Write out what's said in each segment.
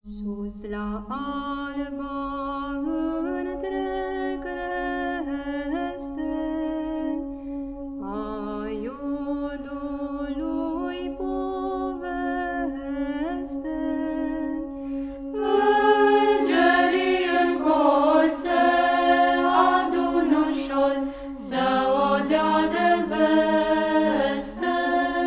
Sus la alba între creste, a iudului poveste. Îngerii în cor se adună ușor să o dea de veste.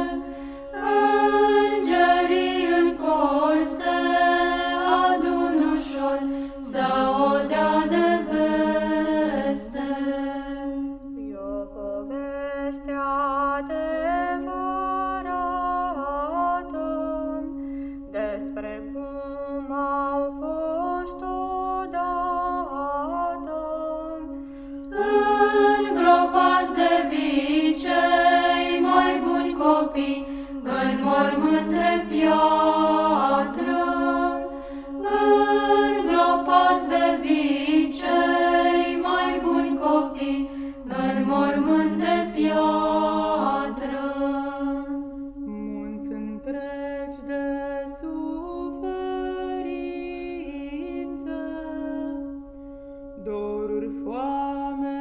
Îngerii în cor se adună ușor să o dea de veste. E o poveste adevărată despre cum au fost odată îngropați de vii cei mai buni copii în mormânt de piatră. Îngropați de vii cei mai buni copii în mormânt de piatră. Munți întregi de suferință, doruri, foame,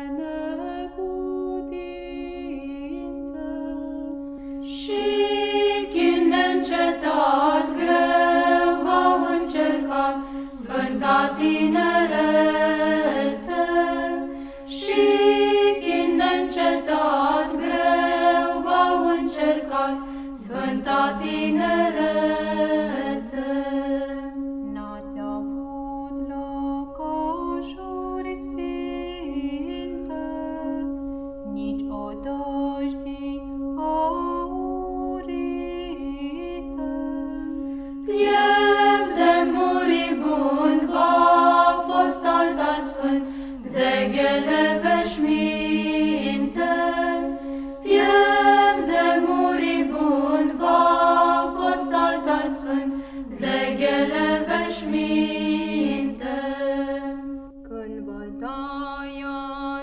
neputință și chin neîncetat greu v-au încercat sfânta tinerețe. Și chin neîncetat greu v-au încercat sfânta tinerețe. N-ați avut locașuri sfinte, nici odăștii aurite. Piept de muribund v-a fost altar sfânt, zeghele veșminte. Piept de muribund v-a fost altar sfânt, zeghele veșminte. Când bătaia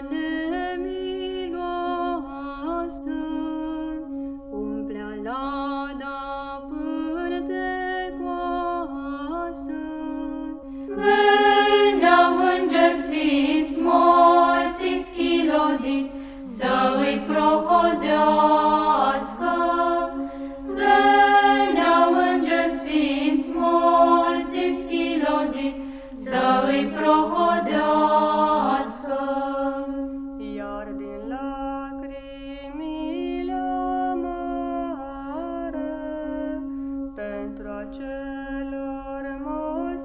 nemiloasă umplea lada pântecoasă, veneau îngeri sfinți, morții schilodiți, să îi prohodească. Veneau îngeri sfinți, morții schilodiți, să îi prohodească. Iar din lacrimile amare pentru acelor morți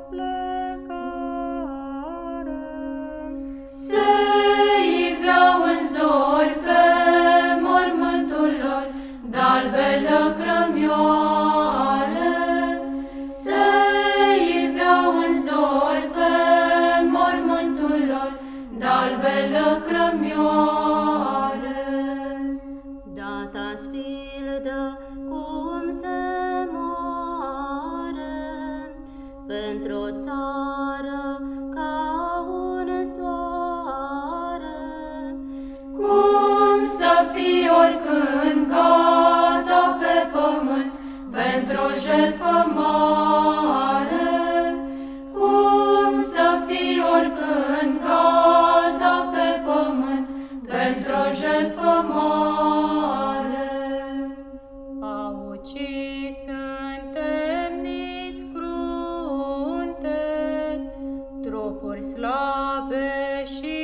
plecare, se iveau în zori pe mormântul lor de-albe lăcrămioare. Se iveau în zori pe mormântul lor de-albe lăcrămioare. Data-ți pildă cum se moare pentru o țară ca un soare. Cum să fii oricând gata pe pământ pentru o jertfă mare. Cum să fii oricând gata pe pământ pentru o jertfă mare. Au ucis întemniți crunte, trupuri slabe și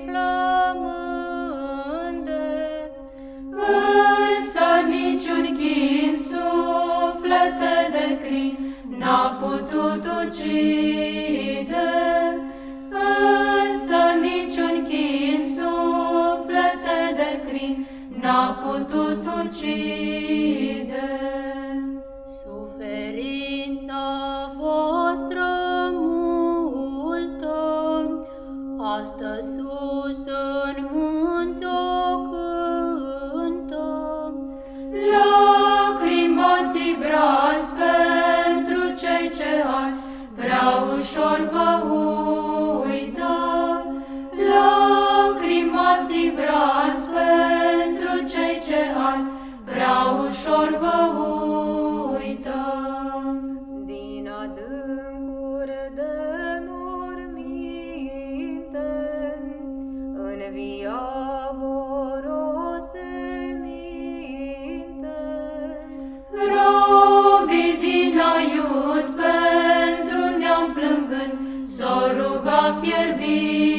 flămânde, însă niciun chin suflete de crin n-a putut ucide. Însă niciun chin suflete de crin n-a putut ucide. Suferința voastră multă astă sus în munți o cântă. Lacrimați braț pentru cei ce azi prea ușor vă uită. Lacrimați braț pentru cei ce azi prea ușor vă uită. Din din adâncuri de morminte, învia vor o seminte. Robii din Aiud pentru neam plângând, s-o ruga fierbinte.